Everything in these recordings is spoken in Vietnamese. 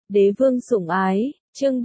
Đế vương sủng ái, chương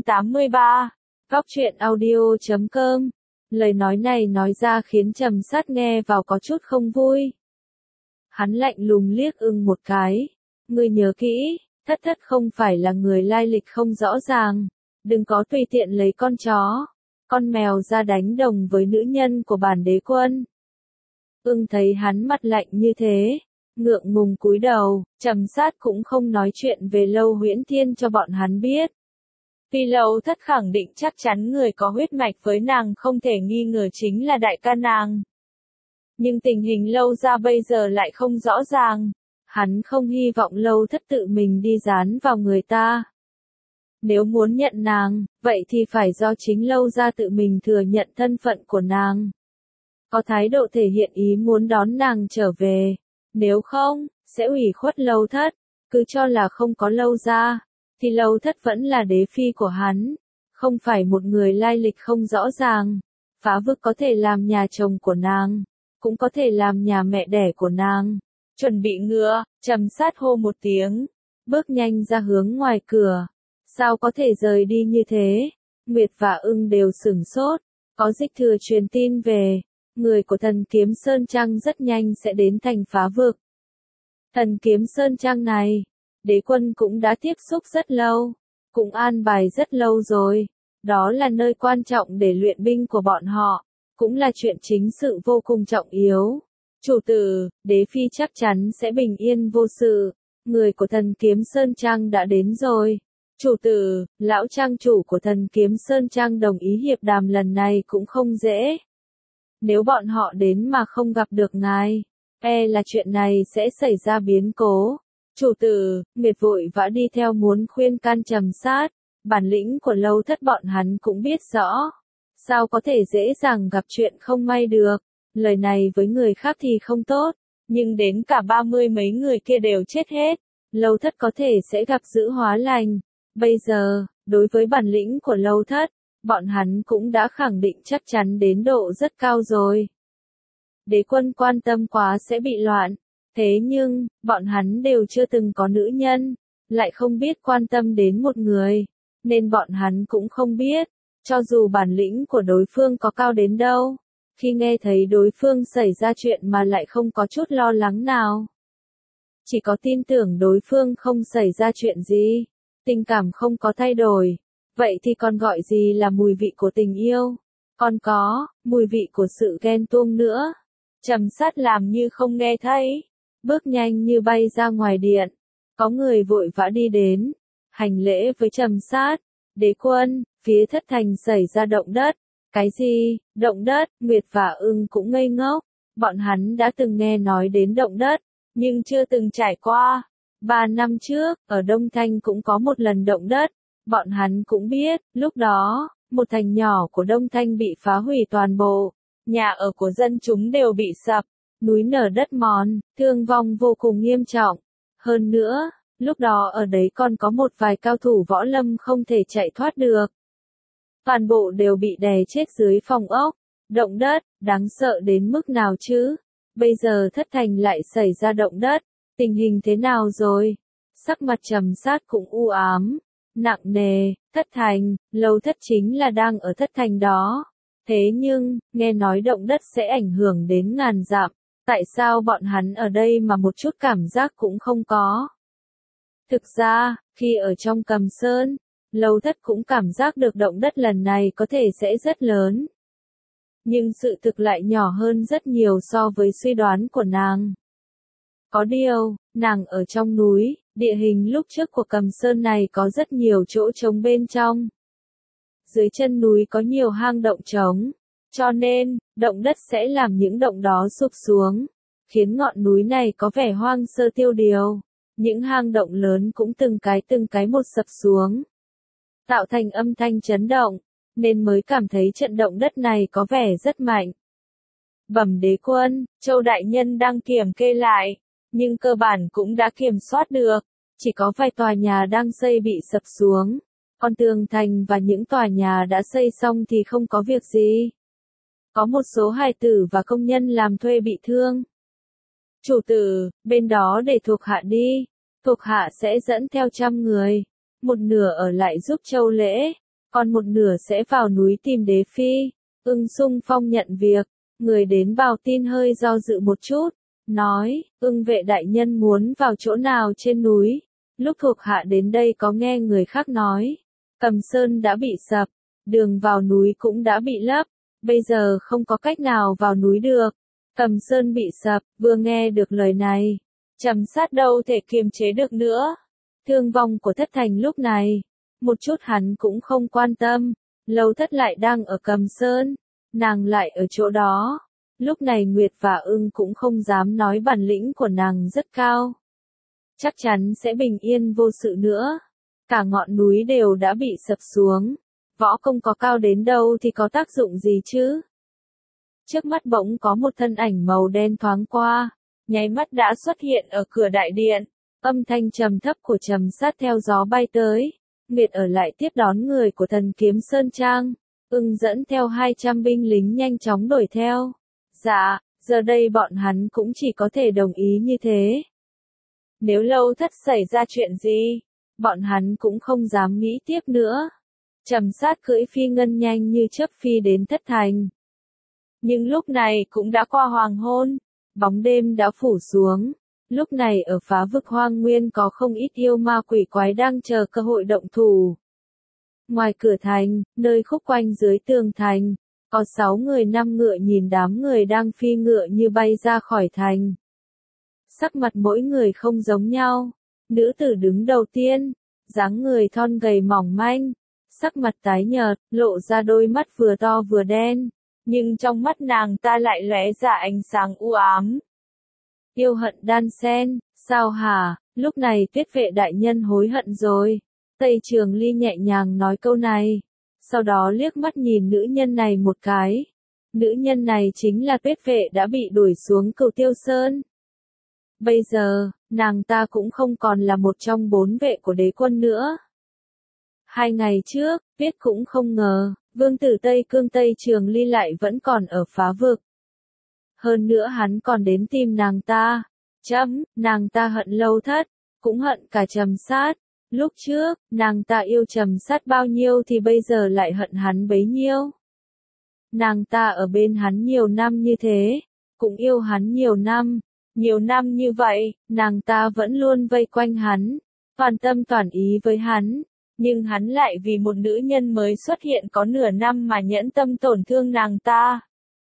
383, Góc truyện audio.com. Lời nói này nói ra khiến Trầm Sát nghe vào có chút không vui. Hắn lạnh lùng liếc Ưng một cái. Ngươi nhớ kỹ, Thất Thất không phải là người lai lịch không rõ ràng. Đừng có tùy tiện lấy con chó, con mèo ra đánh đồng với nữ nhân của bản đế quân. Ưng thấy hắn mặt lạnh như thế, ngượng ngùng cúi đầu. Trầm Sát cũng không nói chuyện về Lâu Huyễn Thiên cho bọn hắn biết. Vì Lâu Thất khẳng định chắc chắn người có huyết mạch với nàng không thể nghi ngờ chính là đại ca nàng. Nhưng tình hình Lâu gia bây giờ lại không rõ ràng. Hắn không hy vọng Lâu Thất tự mình đi dán vào người ta. Nếu muốn nhận nàng, vậy thì phải do chính Lâu gia tự mình thừa nhận thân phận của nàng. Có thái độ thể hiện ý muốn đón nàng trở về. Nếu không, sẽ ủy khuất Lâu Thất. Cứ cho là không có Lâu gia, thì Lâu Thất vẫn là đế phi của hắn. Không phải một người lai lịch không rõ ràng. Phá vực có thể làm nhà chồng của nàng, cũng có thể làm nhà mẹ đẻ của nàng. Chuẩn bị ngựa, Trầm Sát hô một tiếng, bước nhanh ra hướng ngoài cửa. Sao có thể rời đi như thế? Nguyệt và Ưng đều sửng sốt. Có dịch thừa truyền tin về, người của Thần Kiếm Sơn Trang rất nhanh sẽ đến thành Phá vực. Thần Kiếm Sơn Trang này, đế quân cũng đã tiếp xúc rất lâu, cũng an bài rất lâu rồi. Đó là nơi quan trọng để luyện binh của bọn họ, cũng là chuyện chính sự vô cùng trọng yếu. Chủ tử, đế phi chắc chắn sẽ bình yên vô sự. Người của Thần Kiếm Sơn Trang đã đến rồi. Chủ tử, lão trang chủ của Thần Kiếm Sơn Trang đồng ý hiệp đàm lần này cũng không dễ. Nếu bọn họ đến mà không gặp được ngài, là chuyện này sẽ xảy ra biến cố. Chủ tử, Nguyệt vội vã đi theo muốn khuyên can Trầm Sát. Bản lĩnh của Lâu Thất bọn hắn cũng biết rõ. Sao có thể dễ dàng gặp chuyện không may được. Lời này với người khác thì không tốt, nhưng đến cả 30 mấy người kia đều chết hết. Lâu Thất có thể sẽ gặp dữ hóa lành. Bây giờ, đối với bản lĩnh của Lâu Thất, bọn hắn cũng đã khẳng định chắc chắn đến độ rất cao rồi. Đế quân quan tâm quá sẽ bị loạn. Thế nhưng, bọn hắn đều chưa từng có nữ nhân, lại không biết quan tâm đến một người, nên bọn hắn cũng không biết, cho dù bản lĩnh của đối phương có cao đến đâu, khi nghe thấy đối phương xảy ra chuyện mà lại không có chút lo lắng nào. Chỉ có tin tưởng đối phương không xảy ra chuyện gì, tình cảm không có thay đổi, vậy thì còn gọi gì là mùi vị của tình yêu, còn có, mùi vị của sự ghen tuông nữa. Trầm Sát làm như không nghe thấy, bước nhanh như bay ra ngoài điện. Có người vội vã đi đến, hành lễ với Trầm Sát. Đế quân, phía Thất Thành xảy ra động đất. Cái gì, động đất? Nguyệt và Ưng cũng ngây ngốc. Bọn hắn đã từng nghe nói đến động đất, nhưng chưa từng trải qua. 3 năm trước, ở Đông Thanh cũng có một lần động đất. Bọn hắn cũng biết, lúc đó, một thành nhỏ của Đông Thanh bị phá hủy toàn bộ. Nhà ở của dân chúng đều bị sập, núi nở đất mòn, thương vong vô cùng nghiêm trọng. Hơn nữa, lúc đó ở đấy còn có một vài cao thủ võ lâm không thể chạy thoát được. Toàn bộ đều bị đè chết dưới phòng ốc. Động đất, đáng sợ đến mức nào chứ? Bây giờ Thất Thành lại xảy ra động đất. Tình hình thế nào rồi? Sắc mặt Trầm Sát cũng u ám, nặng nề. Thất Thành, Lâu Thất chính là đang ở Thất Thành đó. Thế nhưng, nghe nói động đất sẽ ảnh hưởng đến ngàn dặm. Tại sao bọn hắn ở đây mà một chút cảm giác cũng không có? Thực ra, khi ở trong Cầm Sơn, Lâu Thất cũng cảm giác được động đất lần này có thể sẽ rất lớn. Nhưng sự thực lại nhỏ hơn rất nhiều so với suy đoán của nàng. Có điều, nàng ở trong núi, địa hình lúc trước của Cầm Sơn này có rất nhiều chỗ trống bên trong. Dưới chân núi có nhiều hang động trống, cho nên, động đất sẽ làm những động đó sụp xuống, khiến ngọn núi này có vẻ hoang sơ tiêu điều. Những hang động lớn cũng từng cái một sập xuống, tạo thành âm thanh chấn động, nên mới cảm thấy trận động đất này có vẻ rất mạnh. Bẩm đế quân, Châu đại nhân đang kiểm kê lại, nhưng cơ bản cũng đã kiểm soát được, chỉ có vài tòa nhà đang xây bị sập xuống, còn tường thành và những tòa nhà đã xây xong thì không có việc gì. Có một số hài tử và công nhân làm thuê bị thương. Chủ tử, bên đó để thuộc hạ đi, thuộc hạ sẽ dẫn theo 100 người. một nửa ở lại giúp Châu Lễ, còn một nửa sẽ vào núi tìm đế phi. Ưng xung phong nhận việc, người đến báo tin hơi do dự một chút, nói, Ưng vệ đại nhân muốn vào chỗ nào trên núi. Lúc thuộc hạ đến đây có nghe người khác nói, Cầm Sơn đã bị sập, đường vào núi cũng đã bị lấp, bây giờ không có cách nào vào núi được. Cầm Sơn bị sập, vừa nghe được lời này, Trầm Sát đâu thể kiềm chế được nữa. Thương vong của Thất Thành lúc này, một chút hắn cũng không quan tâm, Lâu Thất lại đang ở Cầm Sơn, nàng lại ở chỗ đó. Lúc này Nguyệt và Ưng cũng không dám nói bản lĩnh của nàng rất cao. Chắc chắn sẽ bình yên vô sự nữa. Cả ngọn núi đều đã bị sập xuống. Võ công có cao đến đâu thì có tác dụng gì chứ? Trước mắt bỗng có một thân ảnh màu đen thoáng qua, nháy mắt đã xuất hiện ở cửa đại điện. Âm thanh trầm thấp của Trầm Sát theo gió bay tới. Nguyệt ở lại tiếp đón người của Thần Kiếm Sơn Trang. Ưng dẫn theo 200 binh lính nhanh chóng đuổi theo. Dạ, giờ đây bọn hắn cũng chỉ có thể đồng ý như thế. Nếu Lâu Thất xảy ra chuyện gì, bọn hắn cũng không dám nghĩ tiếp nữa. Trầm Sát cưỡi phi ngân nhanh như chớp phi đến Thất Thành. Nhưng lúc này cũng đã qua hoàng hôn, bóng đêm đã phủ xuống. Lúc này ở Phá Vực Hoang Nguyên có không ít yêu ma quỷ quái đang chờ cơ hội động thủ. Ngoài cửa thành, nơi khúc quanh dưới tường thành, có 6 người 5 ngựa nhìn đám người đang phi ngựa như bay ra khỏi thành. Sắc mặt mỗi người không giống nhau. Nữ tử đứng đầu tiên, dáng người thon gầy mỏng manh, sắc mặt tái nhợt, lộ ra đôi mắt vừa to vừa đen, nhưng trong mắt nàng ta lại lóe ra ánh sáng u ám. Yêu hận đan xen, sao hả, lúc này Tuyết vệ đại nhân hối hận rồi. Tây Trường Ly nhẹ nhàng nói câu này, sau đó liếc mắt nhìn nữ nhân này một cái. Nữ nhân này chính là Tuyết vệ đã bị đuổi xuống Cửu Tiêu Sơn. Bây giờ, nàng ta cũng không còn là một trong 4 vệ của đế quân nữa. 2 ngày trước, Tuyết cũng không ngờ, vương tử Tây Cương Tây Trường Ly lại vẫn còn ở Phá Vực. Hơn nữa hắn còn đến tìm nàng ta. Nàng ta hận Lâu Thất, cũng hận cả Trầm Sát. Lúc trước, nàng ta yêu Trầm Sát bao nhiêu thì bây giờ lại hận hắn bấy nhiêu. Nàng ta ở bên hắn nhiều năm như thế, cũng yêu hắn nhiều năm. Nhiều năm như vậy, nàng ta vẫn luôn vây quanh hắn, toàn tâm toàn ý với hắn. Nhưng hắn lại vì một nữ nhân mới xuất hiện có nửa năm mà nhẫn tâm tổn thương nàng ta.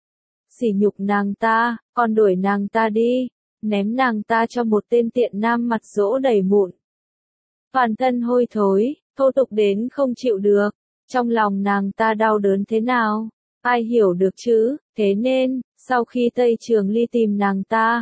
Sỉ nhục nàng ta, còn đuổi nàng ta đi, ném nàng ta cho một tên tiện nam mặt dỗ đầy mụn. Toàn thân hôi thối, thô tục đến không chịu được, trong lòng nàng ta đau đớn thế nào, ai hiểu được chứ, thế nên, sau khi Tây Trường Ly tìm nàng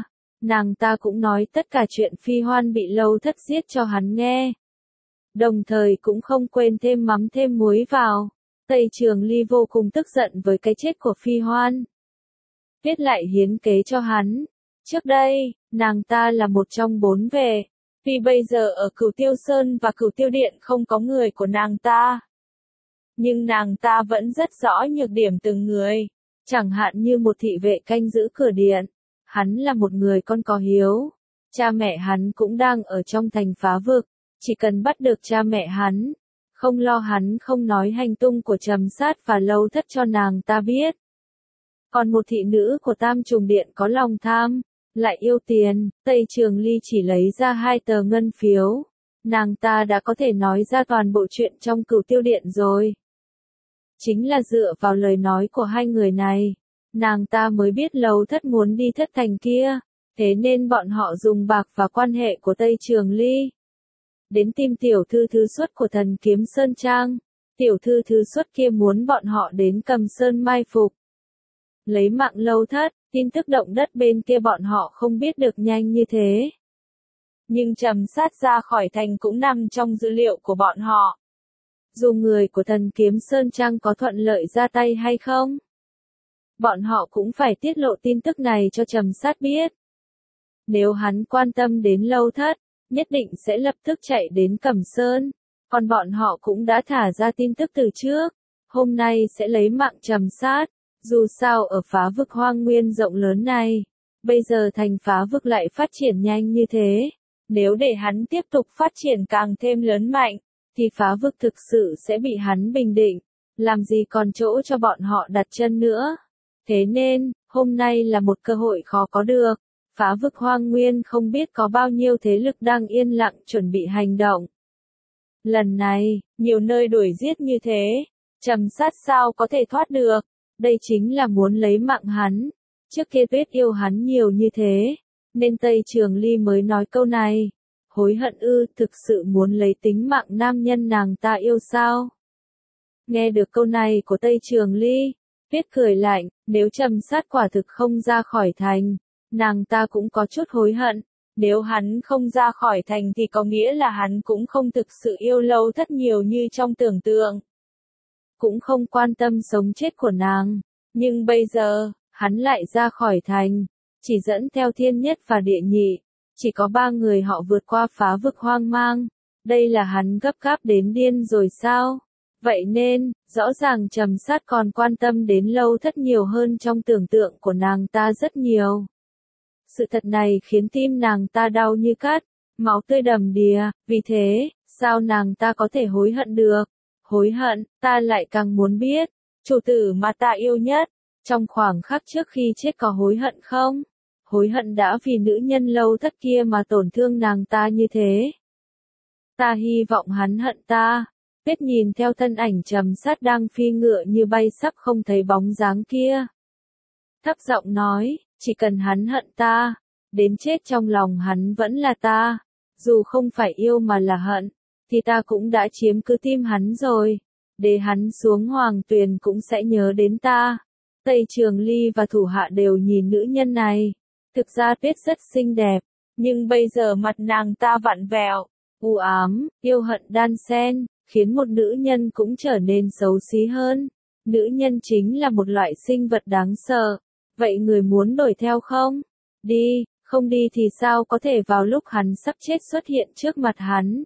ta cũng nói tất cả chuyện Phi Hoan bị Lâu Thất giết cho hắn nghe. Đồng thời cũng không quên thêm mắm thêm muối vào. Tây Trường Ly vô cùng tức giận với cái chết của Phi Hoan. Tuyết lại hiến kế cho hắn. Trước đây, nàng ta là một trong 4 vệ. Vì bây giờ ở Cửu Tiêu Sơn và Cửu Tiêu Điện không có người của nàng ta. Nhưng nàng ta vẫn rất rõ nhược điểm từng người. Chẳng hạn như một thị vệ canh giữ cửa điện. Hắn là một người con có hiếu. Cha mẹ hắn cũng đang ở trong thành Phá Vực. Chỉ cần bắt được cha mẹ hắn. Không lo hắn không nói hành tung của Trầm Sát và Lâu Thất cho nàng ta biết. Còn một thị nữ của Tam Trùng Điện có lòng tham, lại yêu tiền, Tây Trường Ly chỉ lấy ra 2 tờ ngân phiếu. Nàng ta đã có thể nói ra toàn bộ chuyện trong Cửu Tiêu Điện rồi. Chính là dựa vào lời nói của 2 người này, nàng ta mới biết Lâu Thất muốn đi Thất Thành kia, thế nên bọn họ dùng bạc và quan hệ của Tây Trường Ly. Đến tìm tiểu thư thứ xuất của Thần Kiếm Sơn Trang, tiểu thư thứ xuất kia muốn bọn họ đến Cầm Sơn mai phục. Lấy mạng Lâu Thất, tin tức động đất bên kia bọn họ không biết được nhanh như thế. Nhưng Trầm Sát ra khỏi thành cũng nằm trong dữ liệu của bọn họ. Dù người của Thần Kiếm Sơn Trang có thuận lợi ra tay hay không, bọn họ cũng phải tiết lộ tin tức này cho Trầm Sát biết. Nếu hắn quan tâm đến Lâu Thất, nhất định sẽ lập tức chạy đến Cẩm Sơn. Còn bọn họ cũng đã thả ra tin tức từ trước. Hôm nay sẽ lấy mạng Trầm Sát. Dù sao ở Phá Vực Hoang Nguyên rộng lớn này, bây giờ thành Phá Vực lại phát triển nhanh như thế. Nếu để hắn tiếp tục phát triển càng thêm lớn mạnh, thì phá vực thực sự sẽ bị hắn bình định, làm gì còn chỗ cho bọn họ đặt chân nữa. Thế nên, hôm nay là một cơ hội khó có được. Phá vực hoang nguyên không biết có bao nhiêu thế lực đang yên lặng chuẩn bị hành động. Lần này, nhiều nơi đuổi giết như thế, Trầm Sát sao có thể thoát được, đây chính là muốn lấy mạng hắn. Trước kia Tuyết yêu hắn nhiều như thế, nên Tây Trường Ly mới nói câu này. Hối hận ư, thực sự muốn lấy tính mạng nam nhân nàng ta yêu sao? Nghe được câu này của Tây Trường Ly, Tuyết cười lạnh, nếu Trầm Sát quả thực không ra khỏi thành, nàng ta cũng có chút hối hận. Nếu hắn không ra khỏi thành thì có nghĩa là hắn cũng không thực sự yêu Lâu Thất nhiều như trong tưởng tượng. Cũng không quan tâm sống chết của nàng. Nhưng bây giờ, hắn lại ra khỏi thành, chỉ dẫn theo Thiên Nhất và Địa Nhị. Chỉ có 3 người họ vượt qua phá vực hoang mang. Đây là hắn gấp gáp đến điên rồi sao? Vậy nên, rõ ràng Trầm Sát còn quan tâm đến Lâu Thất nhiều hơn trong tưởng tượng của nàng ta rất nhiều. Sự thật này khiến tim nàng ta đau như cắt, máu tươi đầm đìa, vì thế, sao nàng ta có thể hối hận được? Hối hận, ta lại càng muốn biết, chủ tử mà ta yêu nhất, trong khoảng khắc trước khi chết có hối hận không? Hối hận đã vì nữ nhân Lâu Thất kia mà tổn thương nàng ta như thế. Ta hy vọng hắn hận ta. Tuyết nhìn theo thân ảnh Trầm Sát đang phi ngựa như bay sắp không thấy bóng dáng kia. Thấp giọng nói, chỉ cần hắn hận ta, đến chết trong lòng hắn vẫn là ta. Dù không phải yêu mà là hận, thì ta cũng đã chiếm cứ tim hắn rồi. Để hắn xuống hoàng tuyền cũng sẽ nhớ đến ta. Tây Trường Ly và thủ hạ đều nhìn nữ nhân này. Thực ra Tuyết rất xinh đẹp, nhưng bây giờ mặt nàng ta vặn vẹo, u ám, yêu hận đan xen, khiến một nữ nhân cũng trở nên xấu xí hơn. Nữ nhân chính là một loại sinh vật đáng sợ. Vậy người muốn đuổi theo không? Đi, không đi thì sao có thể vào lúc hắn sắp chết xuất hiện trước mặt hắn.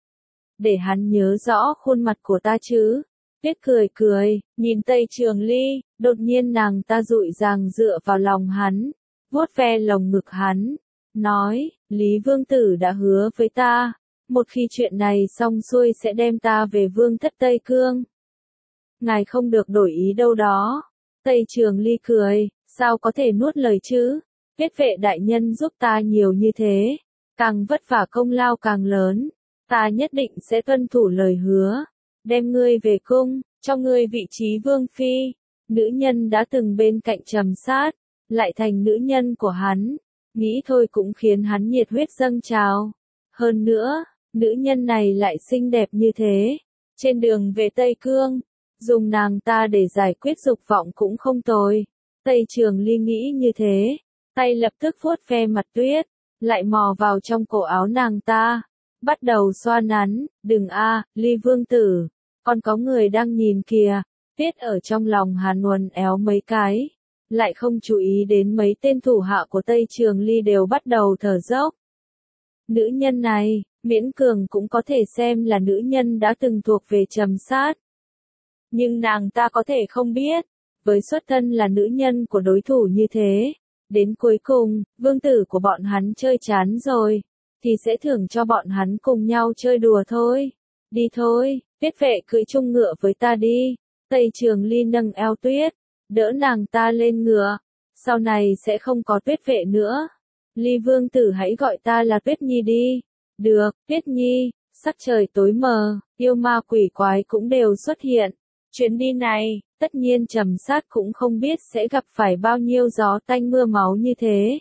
Để hắn nhớ rõ khuôn mặt của ta chứ. Tuyết cười cười, nhìn Tây Trường Ly, đột nhiên nàng ta dụi dàng dựa vào lòng hắn, vuốt ve lồng ngực hắn, nói, Lý Vương Tử đã hứa với ta, một khi chuyện này xong xuôi sẽ đem ta về Vương thất Tây Cương. Ngài không được đổi ý đâu đó. Tây Trường Ly cười, sao có thể nuốt lời chứ? Tuyết vệ đại nhân giúp ta nhiều như thế, càng vất vả công lao càng lớn, ta nhất định sẽ tuân thủ lời hứa, đem ngươi về cung, cho ngươi vị trí vương phi. Nữ nhân đã từng bên cạnh Trầm Sát, lại thành nữ nhân của hắn, nghĩ thôi cũng khiến hắn nhiệt huyết dâng trào. Hơn nữa, nữ nhân này lại xinh đẹp như thế, trên đường về Tây Cương, dùng nàng ta để giải quyết dục vọng cũng không tồi. Tây Trường Ly nghĩ như thế, tay lập tức vuốt ve mặt Tuyết, lại mò vào trong cổ áo nàng ta, bắt đầu xoa nắn, đừng Ly Vương Tử, còn có người đang nhìn kìa. Tuyết ở trong lòng hắn uốn éo mấy cái, lại không chú ý đến mấy tên thủ hạ của Tây Trường Ly đều bắt đầu thở dốc. Nữ nhân này, miễn cường cũng có thể xem là nữ nhân đã từng thuộc về Trầm Sát. Nhưng nàng ta có thể không biết, với xuất thân là nữ nhân của đối thủ như thế, đến cuối cùng, vương tử của bọn hắn chơi chán rồi, thì sẽ thưởng cho bọn hắn cùng nhau chơi đùa thôi. Đi thôi, Tuyết vệ cưỡi chung ngựa với ta đi. Tây Trường Ly nâng eo Tuyết, đỡ nàng ta lên ngựa. Sau này sẽ không có Tuyết vệ nữa. Ly Vương Tử hãy gọi ta là Tuyết Nhi đi. Được, Tuyết Nhi. Sắc trời tối mờ, yêu ma quỷ quái cũng đều xuất hiện. Chuyến đi này, tất nhiên Trầm Sát cũng không biết sẽ gặp phải bao nhiêu gió tanh mưa máu như thế.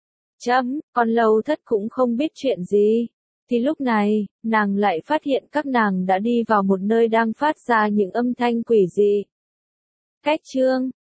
Còn Lâu Thất cũng không biết chuyện gì. Thì lúc này, nàng lại phát hiện các nàng đã đi vào một nơi đang phát ra những âm thanh quỷ dị. Cách chương